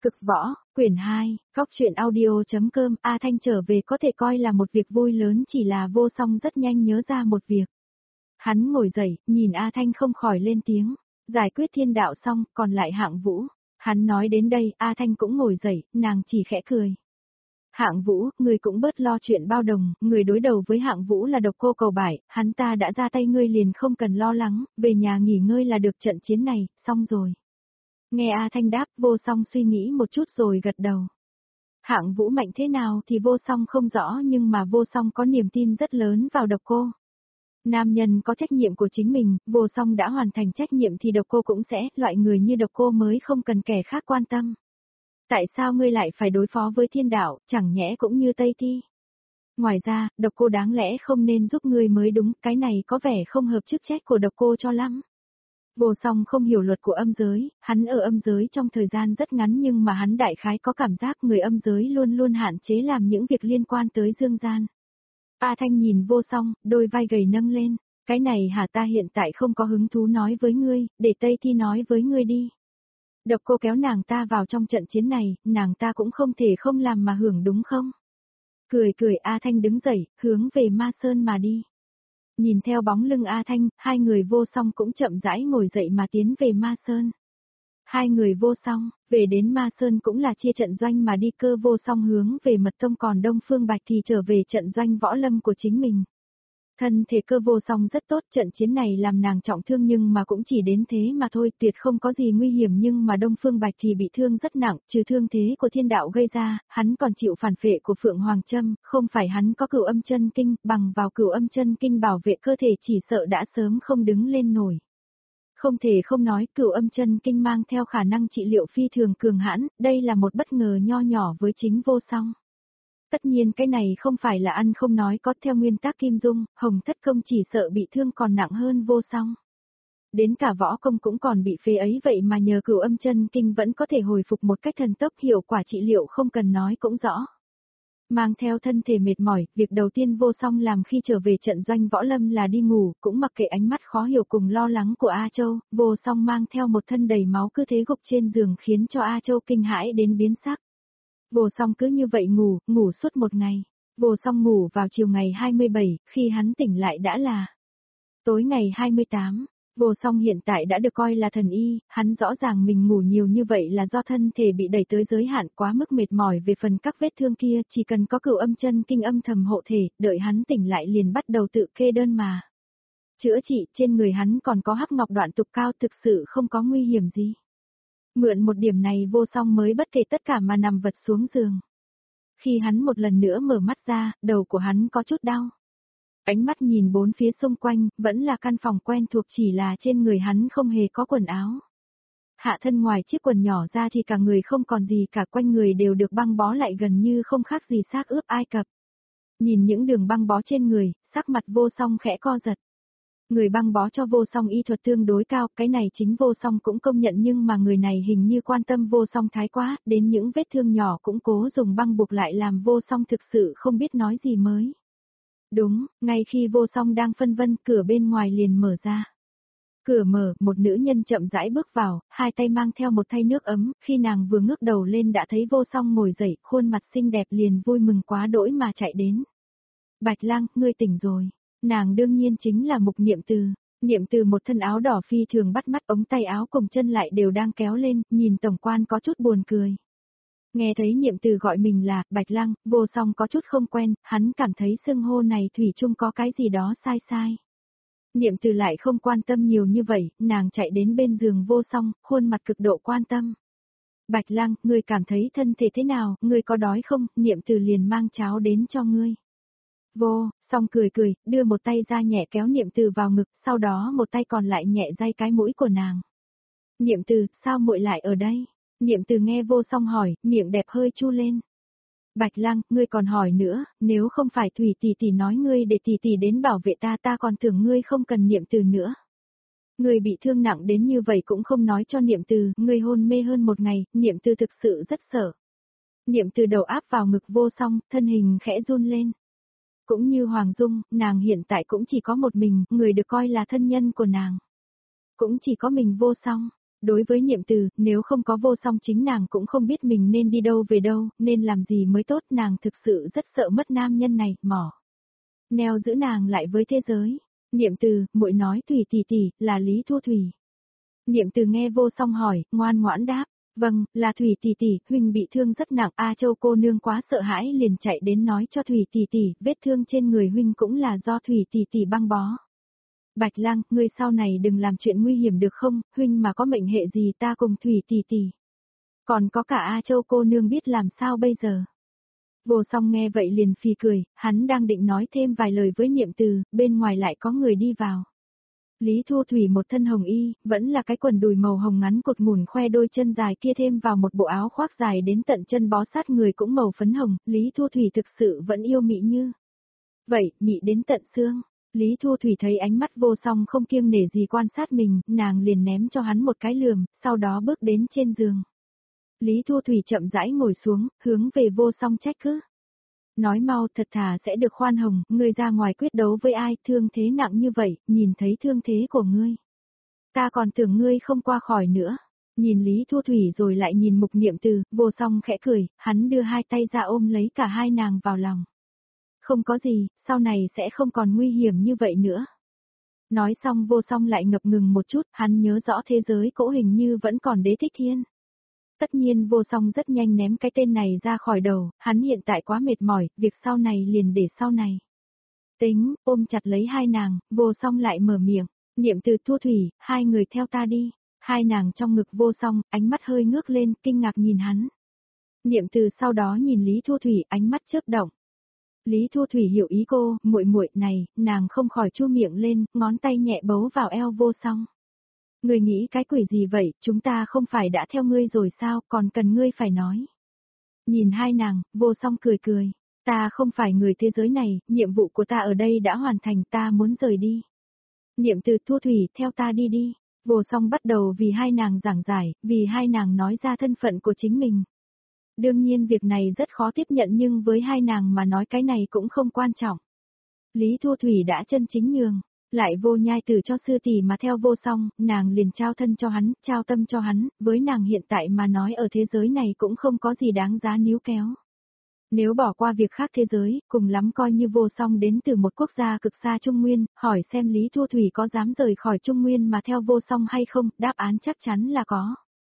Cực võ, quyển 2, góc truyện audio.com. A Thanh trở về có thể coi là một việc vui lớn, chỉ là Vô Song rất nhanh nhớ ra một việc. Hắn ngồi dậy, nhìn A Thanh không khỏi lên tiếng. Giải quyết thiên đạo xong, còn lại Hạng Vũ. Hắn nói đến đây, A Thanh cũng ngồi dậy, nàng chỉ khẽ cười. Hạng Vũ, ngươi cũng bớt lo chuyện bao đồng, người đối đầu với Hạng Vũ là Độc Cô Cầu Bại, hắn ta đã ra tay, ngươi liền không cần lo lắng, về nhà nghỉ ngơi là được, trận chiến này, xong rồi. Nghe A Thanh đáp, Vô Song suy nghĩ một chút rồi gật đầu. Hạng Vũ mạnh thế nào thì Vô Song không rõ, nhưng mà Vô Song có niềm tin rất lớn vào Độc Cô. Nam nhân có trách nhiệm của chính mình, Vô Song đã hoàn thành trách nhiệm thì Độc Cô cũng sẽ, loại người như Độc Cô mới không cần kẻ khác quan tâm. Tại sao ngươi lại phải đối phó với thiên đạo, chẳng nhẽ cũng như Tây Thi? Ngoài ra, Độc Cô đáng lẽ không nên giúp ngươi mới đúng, cái này có vẻ không hợp chức trách của Độc Cô cho lắm. Vô Song không hiểu luật của âm giới, hắn ở âm giới trong thời gian rất ngắn nhưng mà hắn đại khái có cảm giác người âm giới luôn luôn hạn chế làm những việc liên quan tới dương gian. A Thanh nhìn Vô Song, đôi vai gầy nâng lên, cái này hả, ta hiện tại không có hứng thú nói với ngươi, để Tây Thi nói với ngươi đi. Độc Cô kéo nàng ta vào trong trận chiến này, nàng ta cũng không thể không làm mà hưởng đúng không? Cười cười A Thanh đứng dậy, hướng về Ma Sơn mà đi. Nhìn theo bóng lưng A Thanh, hai người Vô Song cũng chậm rãi ngồi dậy mà tiến về Ma Sơn. Hai người Vô Song, về đến Ma Sơn cũng là chia trận doanh mà đi, Cơ Vô Song hướng về Mật Tông, còn Đông Phương Bạch thì trở về trận doanh võ lâm của chính mình. Thân thể Cơ Vô Song rất tốt, trận chiến này làm nàng trọng thương nhưng mà cũng chỉ đến thế mà thôi, tuyệt không có gì nguy hiểm, nhưng mà Đông Phương Bạch thì bị thương rất nặng, trừ thương thế của thiên đạo gây ra, hắn còn chịu phản phệ của Phượng Hoàng Châm, không phải hắn có Cửu Âm Chân Kinh, bằng vào Cửu Âm Chân Kinh bảo vệ cơ thể chỉ sợ đã sớm không đứng lên nổi. Không thể không nói, Cửu Âm Chân Kinh mang theo khả năng trị liệu phi thường cường hãn, đây là một bất ngờ nho nhỏ với chính Vô Song. Tất nhiên cái này không phải là ăn không nói có, theo nguyên tắc Kim Dung, Hồng Thất Công chỉ sợ bị thương còn nặng hơn Vô Song. Đến cả võ công cũng còn bị phế ấy, vậy mà nhờ Cửu Âm Chân Kinh vẫn có thể hồi phục một cách thần tốc, hiệu quả trị liệu không cần nói cũng rõ. Mang theo thân thể mệt mỏi, việc đầu tiên Vô Song làm khi trở về trận doanh võ lâm là đi ngủ, cũng mặc kệ ánh mắt khó hiểu cùng lo lắng của A Châu, Vô Song mang theo một thân đầy máu cứ thế gục trên giường khiến cho A Châu kinh hãi đến biến sắc. Vô Song cứ như vậy ngủ suốt một ngày. Vô Song ngủ vào chiều ngày 27, khi hắn tỉnh lại đã là tối ngày 28. Vô Song hiện tại đã được coi là thần y, hắn rõ ràng mình ngủ nhiều như vậy là do thân thể bị đẩy tới giới hạn, quá mức mệt mỏi về phần các vết thương kia, chỉ cần có Cửu Âm Chân Kinh âm thầm hộ thể, đợi hắn tỉnh lại liền bắt đầu tự kê đơn mà chữa trị. Trên người hắn còn có Hắc Ngọc Đoạn Tục Cao, thực sự không có nguy hiểm gì. Mượn một điểm này Vô Song mới bất kể tất cả mà nằm vật xuống giường. Khi hắn một lần nữa mở mắt ra, đầu của hắn có chút đau. Ánh mắt nhìn bốn phía xung quanh, vẫn là căn phòng quen thuộc, chỉ là trên người hắn không hề có quần áo. Hạ thân ngoài chiếc quần nhỏ ra thì cả người không còn gì cả, quanh người đều được băng bó lại gần như không khác gì xác ướp Ai Cập. Nhìn những đường băng bó trên người, sắc mặt Vô Song khẽ co giật. Người băng bó cho Vô Song y thuật tương đối cao, cái này chính Vô Song cũng công nhận, nhưng mà người này hình như quan tâm Vô Song thái quá, đến những vết thương nhỏ cũng cố dùng băng buộc lại, làm Vô Song thực sự không biết nói gì mới. Đúng, ngay khi Vô Song đang phân vân, cửa bên ngoài liền mở ra. Cửa mở, một nữ nhân chậm rãi bước vào, hai tay mang theo một thay nước ấm, khi nàng vừa ngước đầu lên đã thấy Vô Song ngồi dậy, khuôn mặt xinh đẹp, liền vui mừng quá đỗi mà chạy đến. Bạch Lang, ngươi tỉnh rồi. Nàng đương nhiên chính là Mục Niệm Từ. Niệm Từ một thân áo đỏ phi thường bắt mắt, ống tay áo cùng chân lại đều đang kéo lên, nhìn tổng quan có chút buồn cười. Nghe thấy Niệm Từ gọi mình là Bạch Lang, Vô Song có chút không quen, hắn cảm thấy xưng hô này thủy chung có cái gì đó sai sai. Niệm Từ lại không quan tâm nhiều như vậy, nàng chạy đến bên giường Vô Song, khuôn mặt cực độ quan tâm. Bạch Lang, ngươi cảm thấy thân thể thế nào, ngươi có đói không? Niệm Từ liền mang cháo đến cho ngươi. Vô Song cười cười, đưa một tay ra nhẹ kéo Niệm Từ vào ngực, sau đó một tay còn lại nhẹ day cái mũi của nàng. Niệm Từ, sao muội lại ở đây? Niệm Từ nghe Vô Song hỏi, miệng đẹp hơi chu lên. Bạch Lang, ngươi còn hỏi nữa, nếu không phải Thủy tỷ tỷ nói ngươi để tỷ tỷ đến bảo vệ ta, ta còn tưởng ngươi không cần Niệm Từ nữa. Ngươi bị thương nặng đến như vậy cũng không nói cho Niệm Từ, ngươi hôn mê hơn một ngày, Niệm Từ thực sự rất sợ. Niệm Từ đầu áp vào ngực Vô Song, thân hình khẽ run lên. Cũng như Hoàng Dung, nàng hiện tại cũng chỉ có một mình, người được coi là thân nhân của nàng. Cũng chỉ có mình Vô Song. Đối với Niệm Từ, nếu không có Vô Song chính nàng cũng không biết mình nên đi đâu về đâu, nên làm gì mới tốt, nàng thực sự rất sợ mất nam nhân này, mỏ. Neo giữ nàng lại với thế giới. Niệm Từ, muội nói Thủy tỷ tỷ, là Lý Thu Thủy. Niệm Từ nghe Vô Song hỏi, ngoan ngoãn đáp, vâng, là Thủy tỷ tỷ, huynh bị thương rất nặng, A Châu cô nương quá sợ hãi liền chạy đến nói cho Thủy tỷ tỷ, vết thương trên người huynh cũng là do Thủy tỷ tỷ băng bó. Bạch Lang, ngươi sau này đừng làm chuyện nguy hiểm được không, huynh mà có mệnh hệ gì ta cùng Thủy tỷ tỷ. Còn có cả A Châu cô nương biết làm sao bây giờ. Vô Song nghe vậy liền phì cười, hắn đang định nói thêm vài lời với Niệm Từ, bên ngoài lại có người đi vào. Lý Thu Thủy một thân hồng y, vẫn là cái quần đùi màu hồng ngắn cột ngủn khoe đôi chân dài kia thêm vào một bộ áo khoác dài đến tận chân bó sát người cũng màu phấn hồng, Lý Thu Thủy thực sự vẫn yêu mị như. Vậy, mị đến tận xương. Lý Thu Thủy thấy ánh mắt Vô Song không kiêng nể gì quan sát mình, nàng liền ném cho hắn một cái lườm, sau đó bước đến trên giường. Lý Thu Thủy chậm rãi ngồi xuống, hướng về Vô Song trách cứ. Nói mau thật thà sẽ được khoan hồng, ngươi ra ngoài quyết đấu với ai, thương thế nặng như vậy, nhìn thấy thương thế của ngươi. Ta còn tưởng ngươi không qua khỏi nữa. Nhìn Lý Thu Thủy rồi lại nhìn Mục Niệm Từ, Vô Song khẽ cười, hắn đưa hai tay ra ôm lấy cả hai nàng vào lòng. Không có gì, sau này sẽ không còn nguy hiểm như vậy nữa. Nói xong Vô Song lại ngập ngừng một chút, hắn nhớ rõ thế giới cỗ hình như vẫn còn Đế Thích Thiên. Tất nhiên Vô Song rất nhanh ném cái tên này ra khỏi đầu, hắn hiện tại quá mệt mỏi, việc sau này liền để sau này. Tính, ôm chặt lấy hai nàng, Vô Song lại mở miệng, Niệm Từ Thu Thủy, hai người theo ta đi. Hai nàng trong ngực Vô Song, ánh mắt hơi ngước lên, kinh ngạc nhìn hắn. Niệm Từ sau đó nhìn Lý Thu Thủy, ánh mắt chớp động. Lý Thu Thủy hiểu ý cô, muội muội này, nàng không khỏi chu miệng lên, ngón tay nhẹ bấu vào eo Vô Song. Ngươi nghĩ cái quỷ gì vậy, chúng ta không phải đã theo ngươi rồi sao, còn cần ngươi phải nói. Nhìn hai nàng, Vô Song cười cười, ta không phải người thế giới này, nhiệm vụ của ta ở đây đã hoàn thành, ta muốn rời đi. Niệm Từ Thu Thủy, theo ta đi đi. Vô Song bắt đầu vì hai nàng giảng giải, vì hai nàng nói ra thân phận của chính mình. Đương nhiên việc này rất khó tiếp nhận nhưng với hai nàng mà nói cái này cũng không quan trọng. Lý Thu Thủy đã chân chính nhường, lại Vô Nhai Tử cho sư tỷ mà theo Vô Song, nàng liền trao thân cho hắn, trao tâm cho hắn, với nàng hiện tại mà nói ở thế giới này cũng không có gì đáng giá níu kéo. Nếu bỏ qua việc khác thế giới, cùng lắm coi như Vô Song đến từ một quốc gia cực xa Trung Nguyên, hỏi xem Lý Thu Thủy có dám rời khỏi Trung Nguyên mà theo Vô Song hay không, đáp án chắc chắn là có.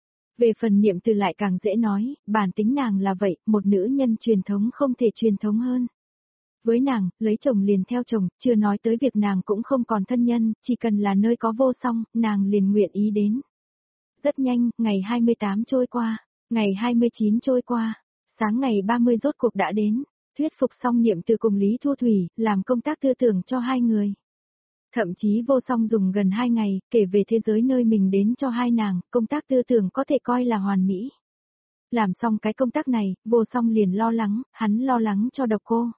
Về phần Niệm Từ lại càng dễ nói, bản tính nàng là vậy, một nữ nhân truyền thống không thể truyền thống hơn. Với nàng, lấy chồng liền theo chồng, chưa nói tới việc nàng cũng không còn thân nhân, chỉ cần là nơi có Vô Song, nàng liền nguyện ý đến. Rất nhanh, ngày 28 trôi qua, ngày 29 trôi qua, sáng ngày 30 rốt cuộc đã đến, thuyết phục xong Niệm Từ cùng Lý Thu Thủy, làm công tác tư tưởng cho hai người. Thậm chí Vô Song dùng gần 2 ngày, kể về thế giới nơi mình đến cho hai nàng, công tác tư tưởng có thể coi là hoàn mỹ. Làm xong cái công tác này, Vô Song liền lo lắng, hắn lo lắng cho Độc Cô.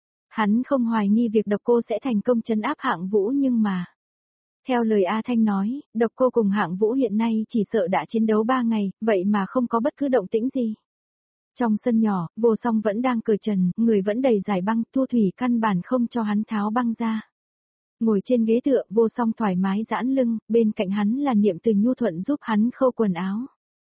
Hắn không hoài nghi việc Độc Cô sẽ thành công trấn áp Hạng Vũ nhưng mà. Theo lời A Thanh nói, Độc Cô cùng Hạng Vũ hiện nay chỉ sợ đã chiến đấu 3 ngày, vậy mà không có bất cứ động tĩnh gì. Trong sân nhỏ, Vô Song vẫn đang cởi trần, người vẫn đầy giải băng, Thu Thủy căn bản không cho hắn tháo băng ra. Ngồi trên ghế tựa, Vô Song thoải mái giãn lưng, bên cạnh hắn là Niệm Từ nhu thuận giúp hắn khâu quần áo.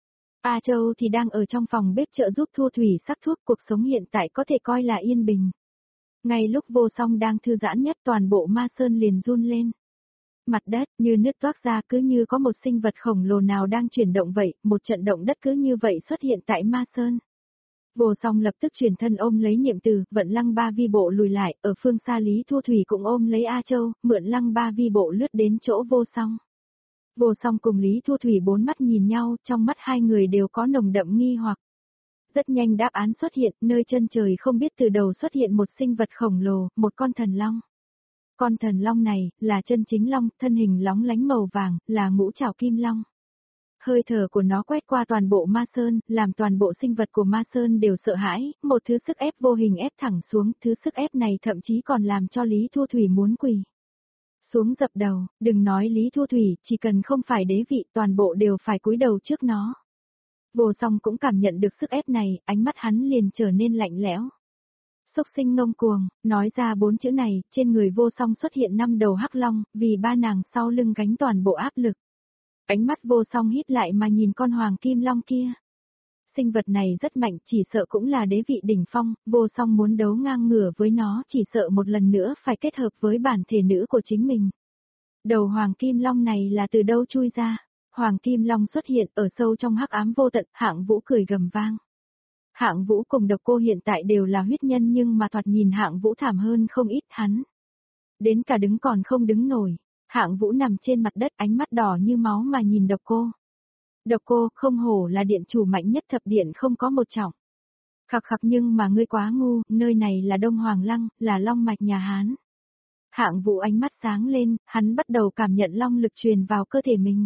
A Châu thì đang ở trong phòng bếp trợ giúp Thu Thủy sắc thuốc, cuộc sống hiện tại có thể coi là yên bình. Ngay lúc Vô Song đang thư giãn nhất toàn bộ Ma Sơn liền run lên. Mặt đất như nứt toác ra cứ như có một sinh vật khổng lồ nào đang chuyển động vậy, một trận động đất cứ như vậy xuất hiện tại Ma Sơn. Vô Song lập tức chuyển thân ôm lấy Niệm Từ, vận lăng ba vi bộ lùi lại, ở phương xa Lý Thu Thủy cũng ôm lấy A Châu, mượn lăng ba vi bộ lướt đến chỗ Vô Song. Vô Song cùng Lý Thu Thủy bốn mắt nhìn nhau, trong mắt hai người đều có nồng đậm nghi hoặc. Rất nhanh đáp án xuất hiện, nơi chân trời không biết từ đầu xuất hiện một sinh vật khổng lồ, một con thần long. Con thần long này, là chân chính long, thân hình lóng lánh màu vàng, là ngũ trảo kim long. Hơi thở của nó quét qua toàn bộ Ma Sơn, làm toàn bộ sinh vật của Ma Sơn đều sợ hãi, một thứ sức ép vô hình ép thẳng xuống, thứ sức ép này thậm chí còn làm cho Lý Thu Thủy muốn quỳ xuống dập đầu, đừng nói Lý Thu Thủy, chỉ cần không phải đế vị toàn bộ đều phải cúi đầu trước nó. Vô Song cũng cảm nhận được sức ép này, ánh mắt hắn liền trở nên lạnh lẽo. Xúc sinh ngông cuồng, nói ra 4 chữ này, trên người Vô Song xuất hiện 5 đầu hắc long, vì ba nàng sau lưng gánh toàn bộ áp lực. Ánh mắt Vô Song hít lại mà nhìn con hoàng kim long kia. Sinh vật này rất mạnh, chỉ sợ cũng là đế vị đỉnh phong, Vô Song muốn đấu ngang ngửa với nó, chỉ sợ một lần nữa phải kết hợp với bản thể nữ của chính mình. Đầu hoàng kim long này là từ đâu chui ra? Hoàng kim long xuất hiện ở sâu trong hắc ám vô tận, Hạng Vũ cười gầm vang. Hạng Vũ cùng Độc Cô hiện tại đều là huyết nhân nhưng mà thoạt nhìn Hạng Vũ thảm hơn không ít hắn. Đến cả đứng còn không đứng nổi. Hạng Vũ nằm trên mặt đất, ánh mắt đỏ như máu mà nhìn Độc Cô. Độc Cô, không hổ là điện chủ mạnh nhất thập điện không có một trọng. Khặc khặc, nhưng mà ngươi quá ngu, nơi này là Đông Hoàng Lăng, là long mạch nhà Hán. Hạng Vũ ánh mắt sáng lên, hắn bắt đầu cảm nhận long lực truyền vào cơ thể mình.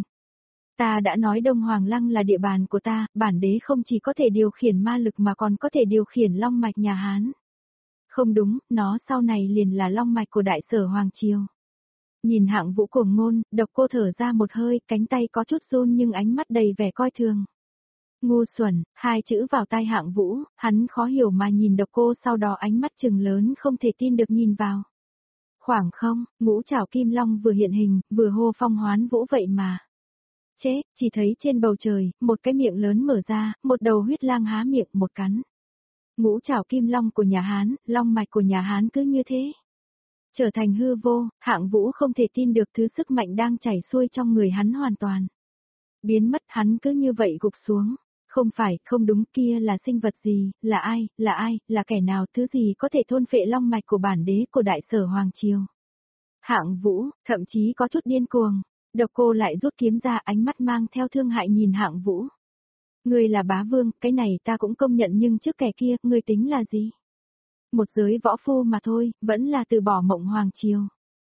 Ta đã nói Đông Hoàng Lăng là địa bàn của ta, bản đế không chỉ có thể điều khiển ma lực mà còn có thể điều khiển long mạch nhà Hán. Không đúng, nó sau này liền là long mạch của Đại Sở Hoàng Triều. Nhìn Hạng Vũ cuồng ngôn, Độc Cô thở ra một hơi, cánh tay có chút run nhưng ánh mắt đầy vẻ coi thường. Ngu xuẩn, hai chữ vào tai Hạng Vũ, hắn khó hiểu mà nhìn Độc Cô, sau đó ánh mắt trừng lớn không thể tin được nhìn vào. Khoảng không, ngũ trảo kim long vừa hiện hình, vừa hô phong hoán vũ vậy mà. Chết, chỉ thấy trên bầu trời, một cái miệng lớn mở ra, một đầu huyết lang há miệng một cắn. Ngũ trảo kim long của nhà Hán, long mạch của nhà Hán cứ như thế. Trở thành hư vô, Hạng Vũ không thể tin được thứ sức mạnh đang chảy xuôi trong người hắn hoàn toàn. Biến mất, hắn cứ như vậy gục xuống. Không phải, không đúng, kia là sinh vật gì, là ai, là kẻ nào, thứ gì có thể thôn phệ long mạch của bản đế của Đại Sở Hoàng Triều. Hạng Vũ, thậm chí có chút điên cuồng. Độc Cô lại rút kiếm ra, ánh mắt mang theo thương hại nhìn Hạng Vũ. Ngươi là bá vương, cái này ta cũng công nhận, nhưng trước kẻ kia, ngươi tính là gì? Một giới võ phu mà thôi, vẫn là từ bỏ Mộng Hoàng Triều.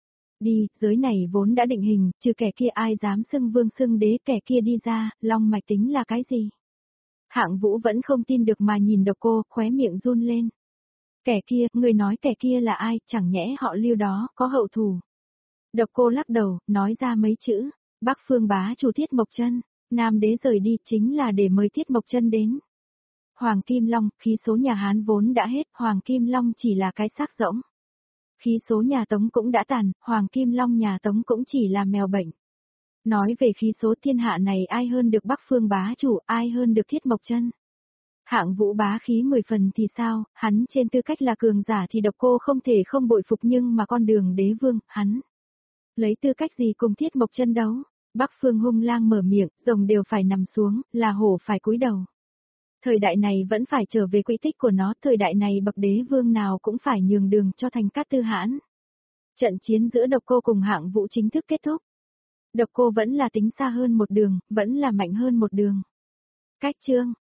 Đi, giới này vốn đã định hình, trừ kẻ kia ai dám xưng vương xưng đế, kẻ kia đi ra, long mạch tính là cái gì? Hạng Vũ vẫn không tin được mà nhìn Độc Cô, khóe miệng run lên. Kẻ kia, người nói kẻ kia là ai, chẳng nhẽ họ Lưu đó, có hậu thủ. Độc Cô lắc đầu, nói ra mấy chữ, Bắc Phương bá chủ Thiết Mộc Chân, Nam đế rời đi chính là để mời Thiết Mộc Chân đến. Hoàng Kim Long, khí số nhà Hán vốn đã hết, Hoàng Kim Long chỉ là cái xác rỗng. Khí số nhà Tống cũng đã tàn, Hoàng Kim Long nhà Tống cũng chỉ là mèo bệnh. Nói về khí số thiên hạ này, ai hơn được Bắc Phương bá chủ, ai hơn được Thiết Mộc Chân? Hạng Vũ bá khí 10 phần thì sao, hắn trên tư cách là cường giả thì Độc Cô không thể không bội phục, nhưng mà con đường đế vương, hắn lấy tư cách gì cùng Thiết Mộc Chân đấu? Bắc Phương hung lang mở miệng, rồng đều phải nằm xuống, là hổ phải cúi đầu. Thời đại này vẫn phải trở về quỹ tích của nó, thời đại này bậc đế vương nào cũng phải nhường đường cho Thành Cát Tư Hãn. Trận chiến giữa Độc Cô cùng Hạng Vũ chính thức kết thúc. Độc Cô vẫn là tính xa hơn một đường, vẫn là mạnh hơn một đường. Cách chương